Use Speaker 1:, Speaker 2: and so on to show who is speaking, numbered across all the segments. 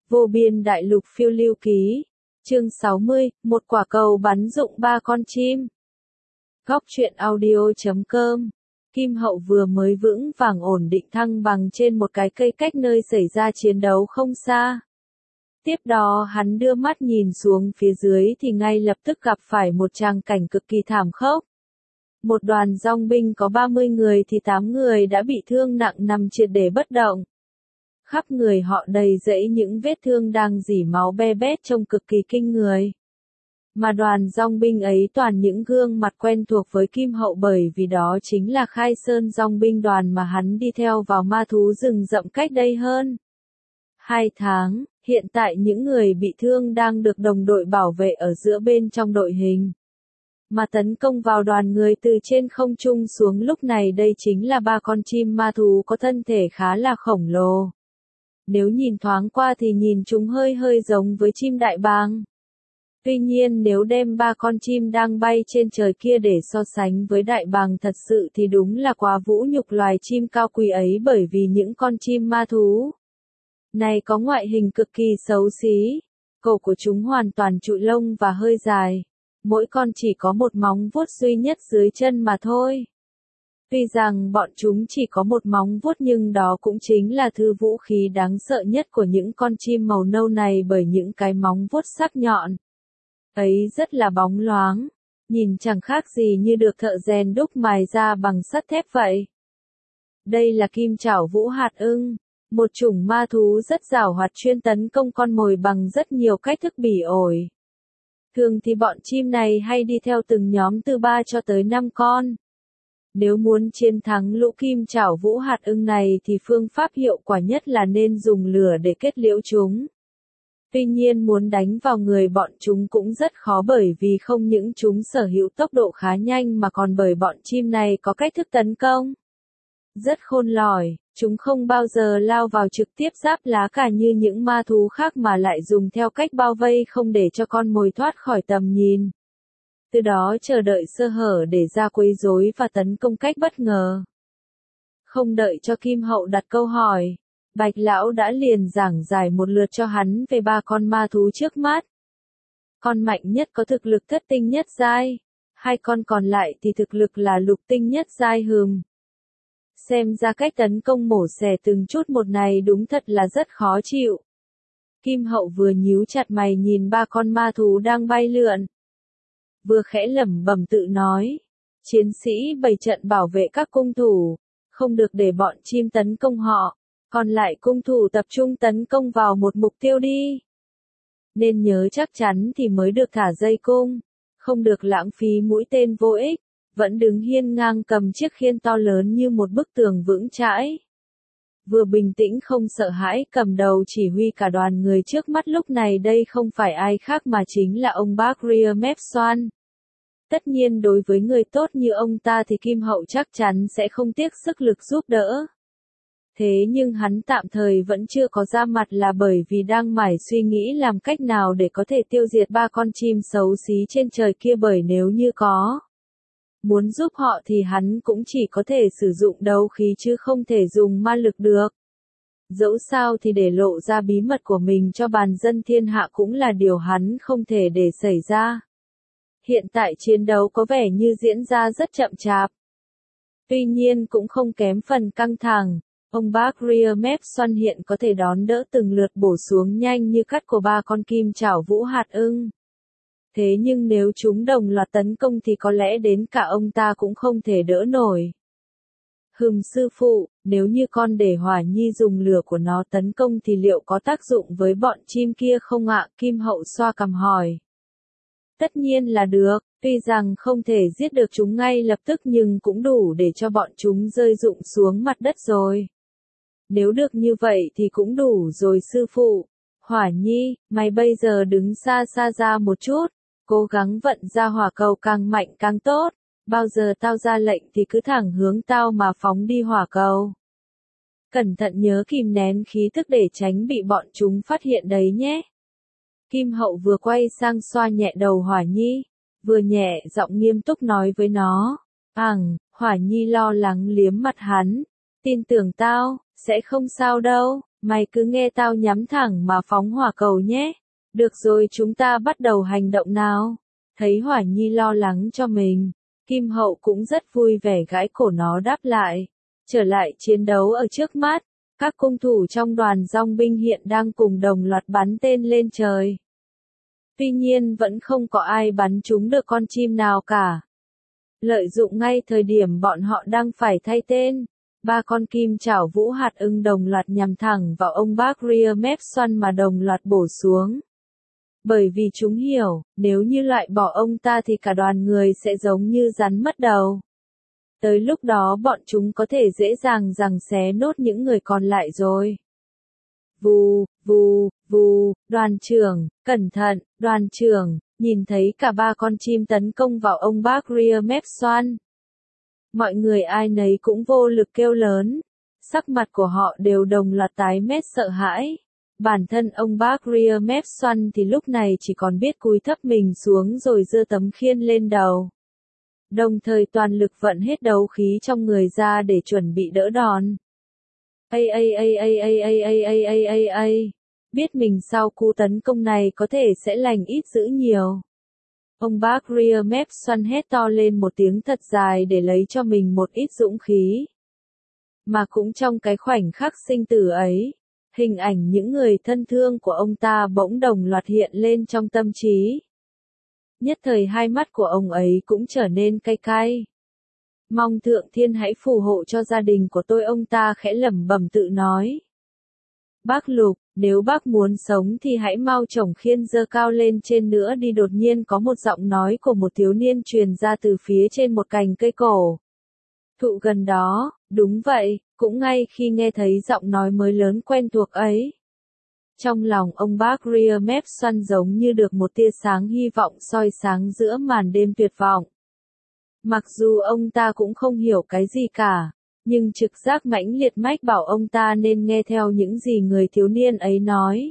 Speaker 1: Vô biên đại lục phiêu lưu ký. Chương 60, một quả cầu bắn dụng 3 con chim. Góc truyện audio.com. Kim Hậu vừa mới vững vàng ổn định thăng bằng trên một cái cây cách nơi xảy ra chiến đấu không xa. Tiếp đó hắn đưa mắt nhìn xuống phía dưới thì ngay lập tức gặp phải một tràng cảnh cực kỳ thảm khốc. Một đoàn dòng binh có 30 người thì 8 người đã bị thương nặng nằm triệt để bất động. Khắp người họ đầy rẫy những vết thương đang rỉ máu be bét trông cực kỳ kinh người. Mà đoàn dòng binh ấy toàn những gương mặt quen thuộc với Kim Hậu bởi vì đó chính là Khai Sơn dòng binh đoàn mà hắn đi theo vào ma thú rừng rậm cách đây hơn 2 tháng, hiện tại những người bị thương đang được đồng đội bảo vệ ở giữa bên trong đội hình. Mà tấn công vào đoàn người từ trên không trung xuống lúc này đây chính là 3 con chim ma thú có thân thể khá là khổng lồ. Nếu nhìn thoáng qua thì nhìn chúng hơi hơi giống với chim đại bàng. Tuy nhiên nếu đem 3 con chim đang bay trên trời kia để so sánh với đại bàng thật sự thì đúng là quá vũ nhục loài chim cao quý ấy bởi vì những con chim ma thú này có ngoại hình cực kỳ xấu xí. Cổ của chúng hoàn toàn trụi lông và hơi dài. Mỗi con chỉ có một móng vuốt duy nhất dưới chân mà thôi. Tuy rằng bọn chúng chỉ có một móng vuốt nhưng đó cũng chính là thứ vũ khí đáng sợ nhất của những con chim màu nâu này bởi những cái móng vuốt sắc nhọn ấy rất là bóng loáng, nhìn chẳng khác gì như được thợ rèn đúc mài ra bằng sắt thép vậy. Đây là kim trảo vũ hạt ưng, một chủng ma thú rất giàu hoạt chuyên tấn công con mồi bằng rất nhiều cách thức bỉ ổi. Thường thì bọn chim này hay đi theo từng nhóm từ 3 cho tới 5 con. Nếu muốn chiến thắng lũ kim trảo vũ hạt ưng này thì phương pháp hiệu quả nhất là nên dùng lửa để kết liễu chúng. Tuy nhiên muốn đánh vào người bọn chúng cũng rất khó bởi vì không những chúng sở hữu tốc độ khá nhanh mà còn bởi bọn chim này có cách thức tấn công rất khôn lỏi, chúng không bao giờ lao vào trực tiếp giáp lá cả như những ma thú khác mà lại dùng theo cách bao vây không để cho con mồi thoát khỏi tầm nhìn. Từ đó chờ đợi sơ hở để ra quấy rối và tấn công cách bất ngờ. Không đợi cho Kim Hậu đặt câu hỏi, Bạch Lão đã liền giảng giải một lượt cho hắn về 3 con ma thú trước mắt. Con mạnh nhất có thực lực thất tinh nhất giai, 2 con còn lại thì thực lực là lục tinh nhất giai hừm. Xem ra cách tấn công mổ xẻ từng chút một này đúng thật là rất khó chịu. Kim Hậu vừa nhíu chặt mày nhìn 3 con ma thú đang bay lượn. Vừa khẽ lẩm bẩm tự nói, chiến sĩ bày trận bảo vệ các cung thủ, không được để bọn chim tấn công họ, còn lại cung thủ tập trung tấn công vào một mục tiêu đi. Nên nhớ chắc chắn thì mới được thả dây cung, không được lãng phí mũi tên vô ích, vẫn đứng hiên ngang cầm chiếc khiên to lớn như một bức tường vững chãi. Vừa bình tĩnh không sợ hãi cầm đầu chỉ huy cả đoàn người trước mắt lúc này đây không phải ai khác mà chính là ông bác Ria Mepsoan. Tất nhiên đối với người tốt như ông ta thì Kim Hậu chắc chắn sẽ không tiếc sức lực giúp đỡ. Thế nhưng hắn tạm thời vẫn chưa có ra mặt là bởi vì đang mải suy nghĩ làm cách nào để có thể tiêu diệt 3 con chim xấu xí trên trời kia bởi nếu như có muốn giúp họ thì hắn cũng chỉ có thể sử dụng đấu khí chứ không thể dùng ma lực được. Dẫu sao thì để lộ ra bí mật của mình cho bàn dân thiên hạ cũng là điều hắn không thể để xảy ra. Hiện tại chiến đấu có vẻ như diễn ra rất chậm chạp. Tuy nhiên cũng không kém phần căng thẳng, ông bác Ria Mepsoan hiện có thể đón đỡ từng lượt bổ xuống nhanh như cắt của 3 con kim trảo vũ hạt ưng. Thế nhưng nếu chúng đồng loạt tấn công thì có lẽ đến cả ông ta cũng không thể đỡ nổi. Sư phụ, nếu như con để Hỏa Nhi dùng lửa của nó tấn công thì liệu có tác dụng với bọn chim kia không ạ? Kim Hậu xoa cằm hỏi. Tất nhiên là được, tuy rằng không thể giết được chúng ngay lập tức nhưng cũng đủ để cho bọn chúng rơi rụng xuống mặt đất rồi. Nếu được như vậy thì cũng đủ rồi sư phụ. Hỏa Nhi, mày bây giờ đứng xa xa ra một chút, cố gắng vận ra hỏa cầu càng mạnh càng tốt. Bao giờ tao ra lệnh thì cứ thẳng hướng tao mà phóng đi hỏa cầu. Cẩn thận nhớ kìm nén khí thức để tránh bị bọn chúng phát hiện đấy nhé. Kim Hậu vừa quay sang xoa nhẹ đầu Hỏa Nhi, vừa nhẹ giọng nghiêm túc nói với nó. Hỏa Nhi lo lắng liếm mặt hắn. Tin tưởng tao, sẽ không sao đâu. Mày cứ nghe tao nhắm thẳng mà phóng hỏa cầu nhé. Được rồi, chúng ta bắt đầu hành động nào. Thấy Hỏa Nhi lo lắng cho mình, Kim Hậu cũng rất vui vẻ gãi cổ nó đáp lại. Trở lại chiến đấu ở trước mắt, các cung thủ trong đoàn dong binh hiện đang cùng đồng loạt bắn tên lên trời. Tuy nhiên vẫn không có ai bắn trúng được con chim nào cả. Lợi dụng ngay thời điểm bọn họ đang phải thay tên, ba con kim chảo vũ hạt ưng đồng loạt nhằm thẳng vào ông bác Ria Mép Xoăn mà đồng loạt bổ xuống. Bởi vì chúng hiểu, nếu như loại bỏ ông ta thì cả đoàn người sẽ giống như rắn mất đầu. Tới lúc đó bọn chúng có thể dễ dàng giằng xé nốt những người còn lại rồi. Vù, vù, vù, đoàn trưởng, cẩn thận, đoàn trưởng, nhìn thấy cả ba con chim tấn công vào ông bác Ria Mép Xoăn. Mọi người ai nấy cũng vô lực kêu lớn, sắc mặt của họ đều đồng loạt tái mét sợ hãi. Bản thân ông bác Ria Mép Xoăn thì lúc này chỉ còn biết cúi thấp mình xuống rồi giơ tấm khiên lên đầu. Đồng thời toàn lực vận hết đấu khí trong người ra để chuẩn bị đỡ đòn. Biết mình sau cú tấn công này có thể sẽ lành ít dữ nhiều. Ông bác Ria Mép Xoăn hét to lên một tiếng thật dài để lấy cho mình một ít dũng khí. Mà cũng trong cái khoảnh khắc sinh tử ấy, hình ảnh những người thân thương của ông ta bỗng đồng loạt hiện lên trong tâm trí. Nhất thời hai mắt của ông ấy cũng trở nên cay cay. Mong Thượng Thiên hãy phù hộ cho gia đình của tôi, ông ta khẽ lẩm bẩm tự nói. Bác Lục, nếu bác muốn sống thì hãy mau chổng khiên giơ cao lên trên nữa đi. Đột nhiên có một giọng nói của một thiếu niên truyền ra từ phía trên một cành cây cổ thụ gần đó. Đúng vậy, cũng ngay khi nghe thấy giọng nói mới lớn quen thuộc ấy, trong lòng ông bác Ria Mép Xoăn giống như được một tia sáng hy vọng soi sáng giữa màn đêm tuyệt vọng. Mặc dù ông ta cũng không hiểu cái gì cả, nhưng trực giác mãnh liệt mách bảo ông ta nên nghe theo những gì người thiếu niên ấy nói.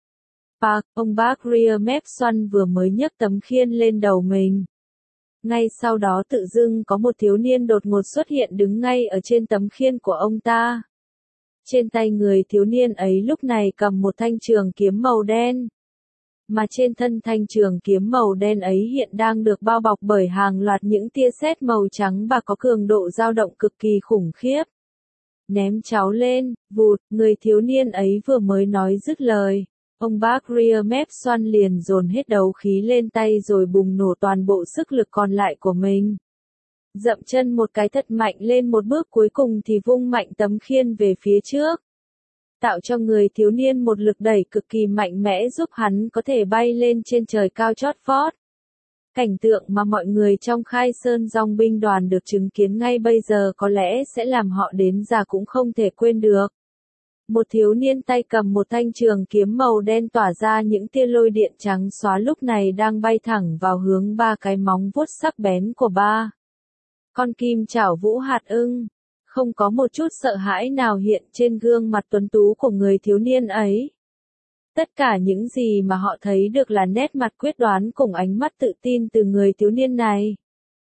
Speaker 1: Ông bác Ria Mép Xoăn vừa mới nhấc tấm khiên lên đầu mình. Ngay sau đó tự dưng có một thiếu niên đột ngột xuất hiện đứng ngay ở trên tấm khiên của ông ta. Trên tay người thiếu niên ấy lúc này cầm một thanh trường kiếm màu đen. Mà trên thân thanh trường kiếm màu đen ấy hiện đang được bao bọc bởi hàng loạt những tia sét màu trắng và có cường độ dao động cực kỳ khủng khiếp. Ném cháu lên, vụt, người thiếu niên ấy vừa mới nói dứt lời. Ông bác Ria Mép Xoăn liền dồn hết đấu khí lên tay rồi bùng nổ toàn bộ sức lực còn lại của mình. Dậm chân một cái thật mạnh lên một bước cuối cùng thì vung mạnh tấm khiên về phía trước. Tạo cho người thiếu niên một lực đẩy cực kỳ mạnh mẽ giúp hắn có thể bay lên trên trời cao chót vót. Cảnh tượng mà mọi người trong Khai Sơn dong binh đoàn được chứng kiến ngay bây giờ có lẽ sẽ làm họ đến già cũng không thể quên được. Một thiếu niên tay cầm một thanh trường kiếm màu đen tỏa ra những tia lôi điện trắng xóa lúc này đang bay thẳng vào hướng ba cái móng vuốt sắc bén của ba con kim chảo vũ hạt ưng. Không có một chút sợ hãi nào hiện trên gương mặt tuấn tú của người thiếu niên ấy. Tất cả những gì mà họ thấy được là nét mặt quyết đoán cùng ánh mắt tự tin từ người thiếu niên này.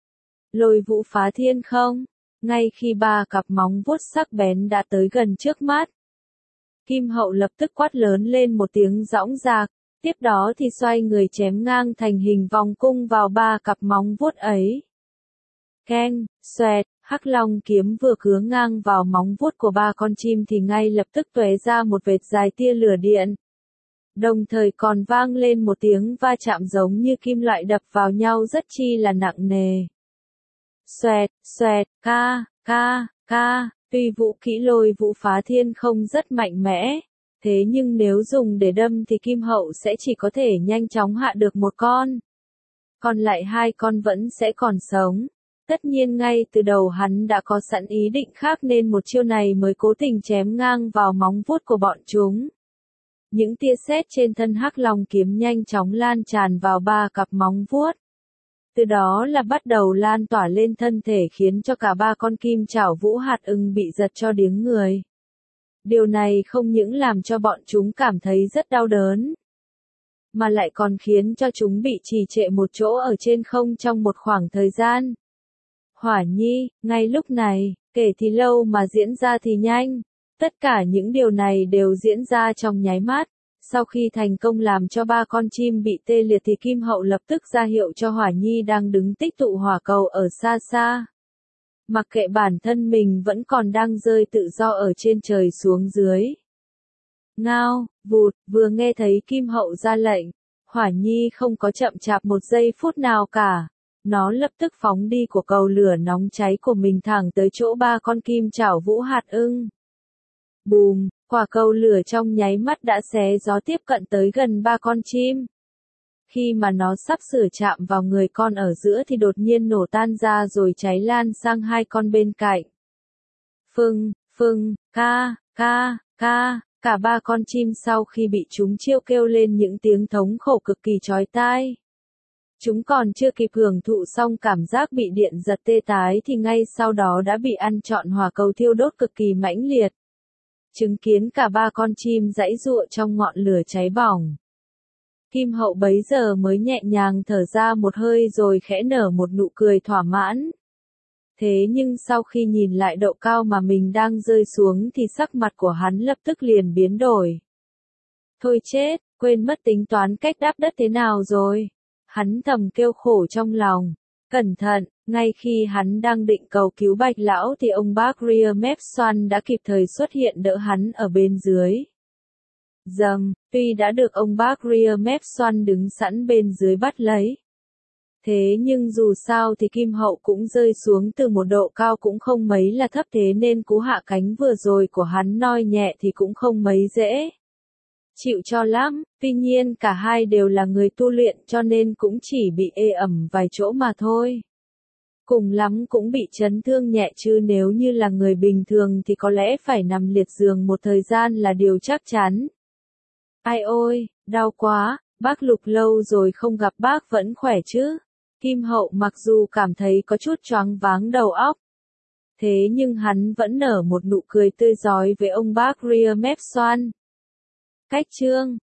Speaker 1: Lôi vũ phá thiên không? Ngay khi ba cặp móng vuốt sắc bén đã tới gần trước mắt, Kim Hậu lập tức quát lớn lên một tiếng dõng dạc, tiếp đó thì xoay người chém ngang thành hình vòng cung vào ba cặp móng vuốt ấy. Keng, xoẹt, Hắc Long kiếm vừa cứa ngang vào móng vuốt của ba con chim thì ngay lập tức tóe ra một vệt dài tia lửa điện. Đồng thời còn vang lên một tiếng va chạm giống như kim loại đập vào nhau rất chi là nặng nề. Xoẹt, xoẹt, ca, ca, ca. Tuy vũ kỹ lôi vũ phá thiên không rất mạnh mẽ, thế nhưng nếu dùng để đâm thì Kim Hậu sẽ chỉ có thể nhanh chóng hạ được một con. Còn lại hai con vẫn sẽ còn sống. Tất nhiên ngay từ đầu hắn đã có sẵn ý định khác nên một chiêu này mới cố tình chém ngang vào móng vuốt của bọn chúng. Những tia sét trên thân Hắc Long kiếm nhanh chóng lan tràn vào ba cặp móng vuốt. Từ đó là bắt đầu lan tỏa lên thân thể khiến cho cả ba con kim chảo vũ hạt ưng bị giật cho điếng người. Điều này không những làm cho bọn chúng cảm thấy rất đau đớn, mà lại còn khiến cho chúng bị trì trệ một chỗ ở trên không trong một khoảng thời gian. Hỏa Nhi, ngay lúc này, kể thì lâu mà diễn ra thì nhanh. Tất cả những điều này đều diễn ra trong nháy mắt. Sau khi thành công làm cho ba con chim bị tê liệt thì Kim Hậu lập tức ra hiệu cho Hỏa Nhi đang đứng tích tụ hỏa cầu ở xa xa. Mặc kệ bản thân mình vẫn còn đang rơi tự do ở trên trời xuống dưới. Ngao, vụt, vừa nghe thấy Kim Hậu ra lệnh, Hỏa Nhi không có chậm chạp một giây phút nào cả. Nó lập tức phóng đi của cầu lửa nóng cháy của mình thẳng tới chỗ ba con kim chảo vũ hạt ưng. Bùm, quả cầu lửa trong nháy mắt đã xé gió tiếp cận tới gần ba con chim. Khi mà nó sắp sửa chạm vào người con ở giữa thì đột nhiên nổ tan ra rồi cháy lan sang hai con bên cạnh. Phừng, phừng, ca, ca, ca, cả ba con chim sau khi bị chúng chiêu kêu lên những tiếng thống khổ cực kỳ chói tai. Chúng còn chưa kịp hưởng thụ xong cảm giác bị điện giật tê tái thì ngay sau đó đã bị ăn trọn hỏa cầu thiêu đốt cực kỳ mãnh liệt. Chứng kiến cả ba con chim giãy giụa trong ngọn lửa cháy bỏng. Kim Hậu bấy giờ mới nhẹ nhàng thở ra một hơi rồi khẽ nở một nụ cười thỏa mãn. Thế nhưng sau khi nhìn lại độ cao mà mình đang rơi xuống thì sắc mặt của hắn lập tức liền biến đổi. Thôi chết, quên mất tính toán cách đáp đất thế nào rồi. Hắn thầm kêu khổ trong lòng. Cẩn thận, ngay khi hắn đang định cầu cứu Bạch Lão thì ông bác Ria Mepsoan đã kịp thời xuất hiện đỡ hắn ở bên dưới. Dầm, tuy đã được ông bác Ria Mepsoan đứng sẵn bên dưới bắt lấy. Thế nhưng dù sao thì Kim Hậu cũng rơi xuống từ một độ cao cũng không mấy là thấp, thế nên cú hạ cánh vừa rồi của hắn noi nhẹ thì cũng không mấy dễ chịu cho lắm. Tuy nhiên cả hai đều là người tu luyện cho nên cũng chỉ bị ê ẩm vài chỗ mà thôi. Cùng lắm cũng bị chấn thương nhẹ chứ nếu như là người bình thường thì có lẽ phải nằm liệt giường một thời gian là điều chắc chắn. Ai ôi, đau quá, bác Lục lâu rồi không gặp bác vẫn khỏe chứ. Kim Hậu mặc dù cảm thấy có chút choáng váng đầu óc. Thế nhưng hắn vẫn nở một nụ cười tươi rói với ông bác Ria Mepsoan. Cách chương